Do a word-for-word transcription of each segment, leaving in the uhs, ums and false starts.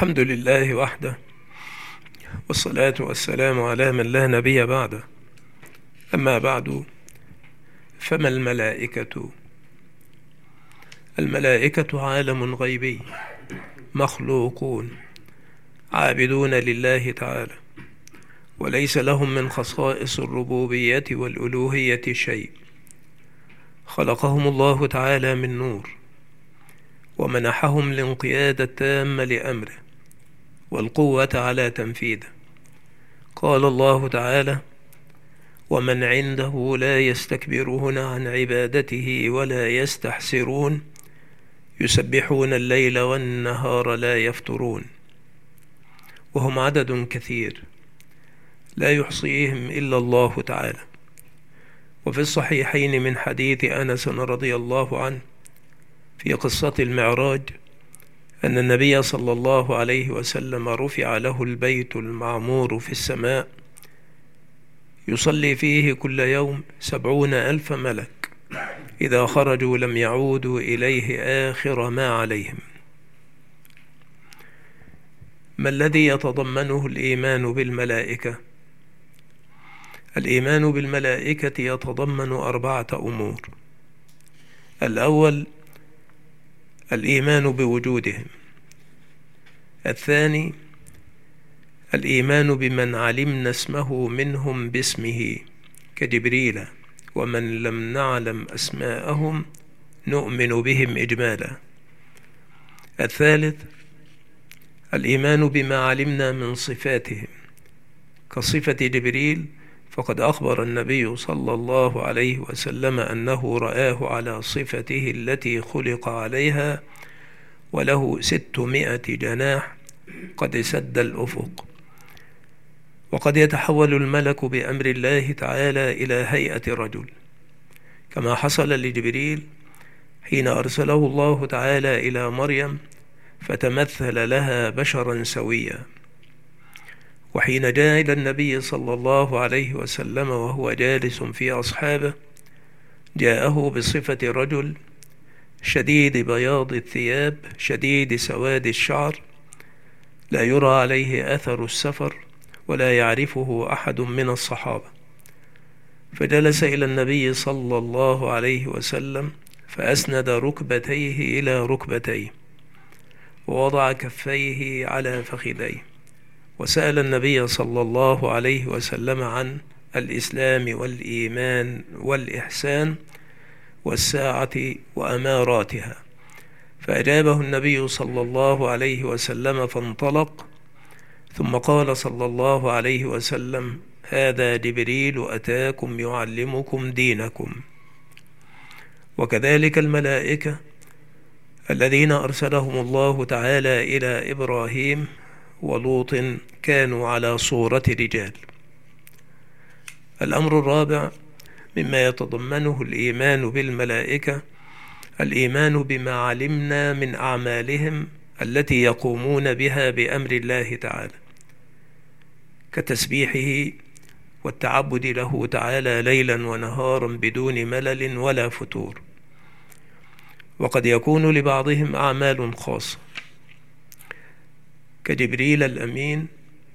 الحمد لله وحده، والصلاة والسلام على من لا نبي بعده. أما بعد، فما الملائكة؟ الملائكة عالم غيبي، مخلوقون عابدون لله تعالى، وليس لهم من خصائص الربوبية والألوهية شيء. خلقهم الله تعالى من نور، ومنحهم الانقياد التام لأمره والقوة على تنفيذه. قال الله تعالى: ومن عنده لا يستكبرون عن عبادته ولا يستحسرون يسبحون الليل والنهار لا يفترون. وهم عدد كثير لا يحصيهم إلا الله تعالى. وفي الصحيحين من حديث أنس رضي الله عنه في قصة المعراج أن النبي صلى الله عليه وسلم رفع له البيت المعمور في السماء يصلي فيه كل يوم سبعون ألف ملك، إذا خرجوا لم يعودوا إليه آخر ما عليهم. ما الذي يتضمنه الإيمان بالملائكة؟ الإيمان بالملائكة يتضمن أربعة أمور. الأول الإيمان بوجودهم. الثاني الإيمان بمن علمنا اسمه منهم باسمه كجبريل، ومن لم نعلم أسماءهم نؤمن بهم إجمالا. الثالث الإيمان بما علمنا من صفاتهم كصفة جبريل، فقد أخبر النبي صلى الله عليه وسلم أنه رآه على صفته التي خلق عليها، وله ستمائة جناح قد سد الأفق. وقد يتحول الملك بأمر الله تعالى إلى هيئة رجل، كما حصل لجبريل حين أرسله الله تعالى إلى مريم فتمثل لها بشرا سويا. وحين جاء إلى النبي صلى الله عليه وسلم وهو جالس في أصحابه جاءه بصفة رجل شديد بياض الثياب شديد سواد الشعر، لا يرى عليه أثر السفر ولا يعرفه أحد من الصحابة. فجلس إلى النبي صلى الله عليه وسلم فأسند ركبتيه إلى ركبتيه ووضع كفيه على فخذيه، وسأل النبي صلى الله عليه وسلم عن الإسلام والإيمان والإحسان والساعة وأماراتها، فأجابه النبي صلى الله عليه وسلم فانطلق. ثم قال صلى الله عليه وسلم: هذا جبريل أتاكم يعلمكم دينكم. وكذلك الملائكة الذين أرسلهم الله تعالى إلى إبراهيم ولوط كانوا على صورة رجال. الأمر الرابع مما يتضمنه الإيمان بالملائكة الإيمان بما علمنا من أعمالهم التي يقومون بها بأمر الله تعالى، كتسبيحه والتعبد له تعالى ليلا ونهارا بدون ملل ولا فتور. وقد يكون لبعضهم أعمال خاصة، كجبريل الأمين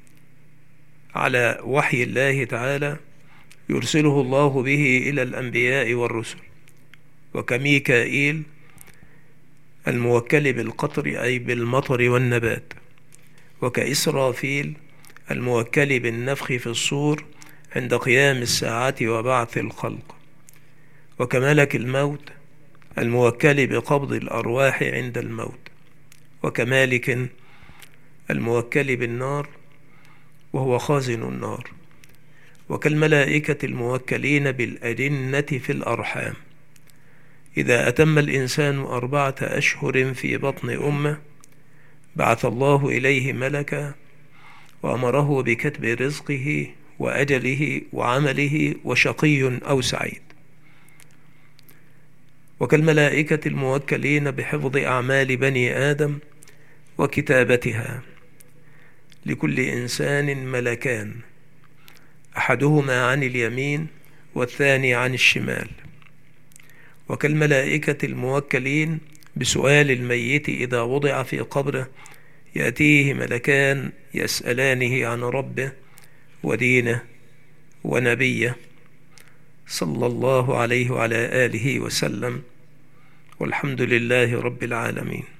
على وحي الله تعالى يرسله الله به إلى الأنبياء والرسل، وكميكائيل الموكل بالقطر أي بالمطر والنبات، وكإسرافيل الموكل بالنفخ في الصور عند قيام الساعة وبعث الخلق، وكملك الموت الموكل بقبض الأرواح عند الموت، وكمالك الموكل بالنار وهو خازن النار، وكالملائكة الموكلين بالأجنة في الأرحام. إذا أتم الإنسان أربعة أشهر في بطن أمه بعث الله إليه ملكا وأمره بكتب رزقه وأجله وعمله وشقي أو سعيد. وكالملائكة الموكلين بحفظ أعمال بني آدم وكتابتها. لكل إنسان ملكان، أحدهما عن اليمين والثاني عن الشمال. وكالملائكة الموكلين بسؤال الميت إذا وضع في قبره يأتيه ملكان يسألانه عن ربه ودينه ونبيه صلى الله عليه وعلى آله وسلم، والحمد لله رب العالمين.